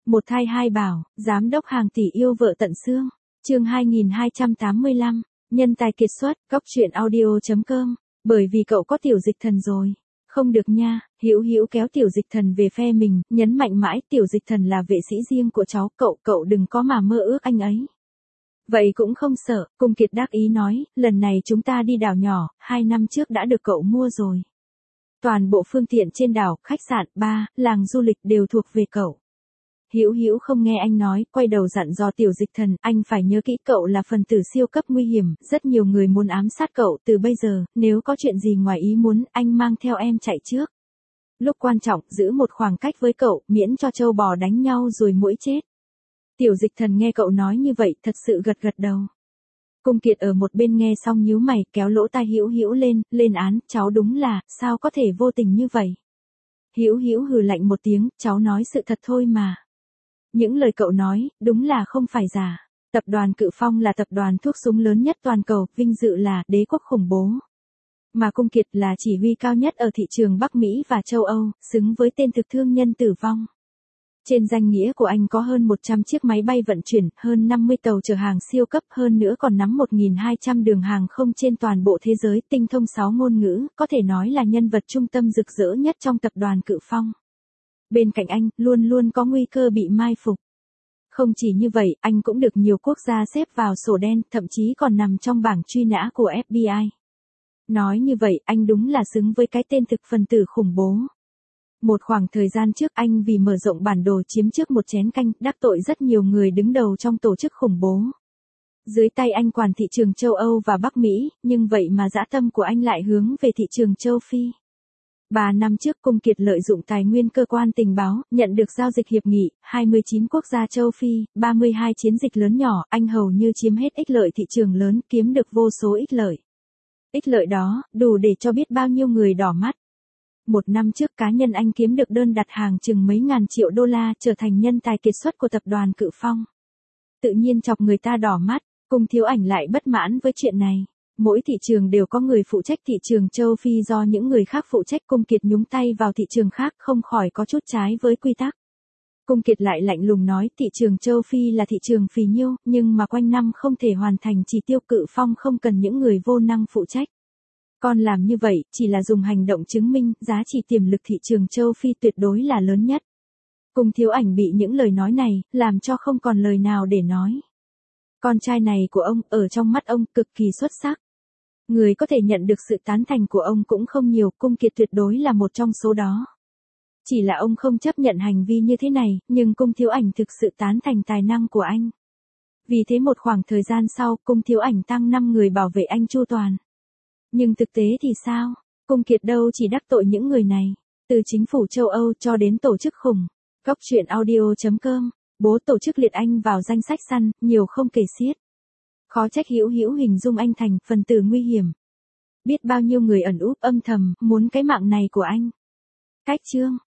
Một thai hai bảo, giám đốc hàng tỷ yêu vợ tận xương. Chương 2285, nhân tài kiệt xuất, góc truyện audio.com. Bởi vì cậu có tiểu dịch thần rồi. Không được nha, Hữu Hữu kéo tiểu dịch thần về phe mình, nhấn mạnh mãi tiểu dịch thần là vệ sĩ riêng của cháu, cậu đừng có mà mơ ước anh ấy. Vậy cũng không sợ, Cung Kiệt đắc ý nói, lần này chúng ta đi đảo nhỏ, 2 năm trước đã được cậu mua rồi. Toàn bộ phương tiện trên đảo, khách sạn, bar, làng du lịch đều thuộc về cậu. Hữu Hữu không nghe anh nói, quay đầu dặn dò tiểu dịch thần, anh phải nhớ kỹ cậu là phần tử siêu cấp nguy hiểm, rất nhiều người muốn ám sát cậu, từ bây giờ, nếu có chuyện gì ngoài ý muốn, anh mang theo em chạy trước. Lúc quan trọng, giữ một khoảng cách với cậu, miễn cho trâu bò đánh nhau rồi muỗi chết. Tiểu dịch thần nghe cậu nói như vậy, thật sự gật đầu. Cung Kiệt ở một bên nghe xong nhíu mày, kéo lỗ tai Hữu Hữu lên án, cháu đúng là, sao có thể vô tình như vậy. Hữu Hữu hừ lạnh một tiếng, cháu nói sự thật thôi mà. Những lời cậu nói, đúng là không phải giả. Tập đoàn Cự Phong là tập đoàn thuốc súng lớn nhất toàn cầu, vinh dự là đế quốc khủng bố. Mà Cung Kiệt là chỉ huy cao nhất ở thị trường Bắc Mỹ và châu Âu, xứng với tên thực thương nhân tử vong. Trên danh nghĩa của anh có hơn 100 chiếc máy bay vận chuyển, hơn 50 tàu chở hàng siêu cấp, hơn nữa còn nắm 1.200 đường hàng không trên toàn bộ thế giới, tinh thông 6 ngôn ngữ, có thể nói là nhân vật trung tâm rực rỡ nhất trong tập đoàn Cự Phong. Bên cạnh anh, luôn luôn có nguy cơ bị mai phục. Không chỉ như vậy, anh cũng được nhiều quốc gia xếp vào sổ đen, thậm chí còn nằm trong bảng truy nã của FBI. Nói như vậy, anh đúng là xứng với cái tên thực phần tử khủng bố. Một khoảng thời gian trước anh vì mở rộng bản đồ chiếm trước một chén canh, đắc tội rất nhiều người đứng đầu trong tổ chức khủng bố. Dưới tay anh quản thị trường châu Âu và Bắc Mỹ, nhưng vậy mà dã tâm của anh lại hướng về thị trường châu Phi. 3 năm trước Cung Kiệt lợi dụng tài nguyên cơ quan tình báo, nhận được giao dịch hiệp nghị, 29 quốc gia châu Phi, 32 chiến dịch lớn nhỏ, anh hầu như chiếm hết ích lợi thị trường lớn, kiếm được vô số ích lợi. Ích lợi đó, đủ để cho biết bao nhiêu người đỏ mắt. 1 năm trước cá nhân anh kiếm được đơn đặt hàng chừng mấy ngàn triệu đô la, trở thành nhân tài kiệt xuất của tập đoàn Cự Phong. Tự nhiên chọc người ta đỏ mắt, Cung Thiếu Ảnh lại bất mãn với chuyện này. Mỗi thị trường đều có người phụ trách thị trường châu Phi do những người khác phụ trách, Cung Kiệt nhúng tay vào thị trường khác không khỏi có chút trái với quy tắc. Cung Kiệt lại lạnh lùng nói thị trường châu Phi là thị trường phì nhiêu, nhưng mà quanh năm không thể hoàn thành chỉ tiêu, Cự Phong không cần những người vô năng phụ trách. Con làm như vậy, chỉ là dùng hành động chứng minh, giá trị tiềm lực thị trường châu Phi tuyệt đối là lớn nhất. Cung Thiếu Ảnh bị những lời nói này, làm cho không còn lời nào để nói. Con trai này của ông, ở trong mắt ông, cực kỳ xuất sắc. Người có thể nhận được sự tán thành của ông cũng không nhiều, Cung Kiệt tuyệt đối là một trong số đó. Chỉ là ông không chấp nhận hành vi như thế này, nhưng Cung Thiếu Ảnh thực sự tán thành tài năng của anh. Vì thế một khoảng thời gian sau, Cung Thiếu Ảnh tăng 5 người bảo vệ anh chu toàn. Nhưng thực tế thì sao? Cung Kiệt đâu chỉ đắc tội những người này, từ chính phủ châu Âu cho đến tổ chức khủng. Góc truyện audio.com, bố tổ chức liệt anh vào danh sách săn, nhiều không kể xiết. Khó trách Hữu Hữu hình dung anh thành phần tử nguy hiểm. Biết bao nhiêu người ẩn úp âm thầm, muốn cái mạng này của anh. Cách chương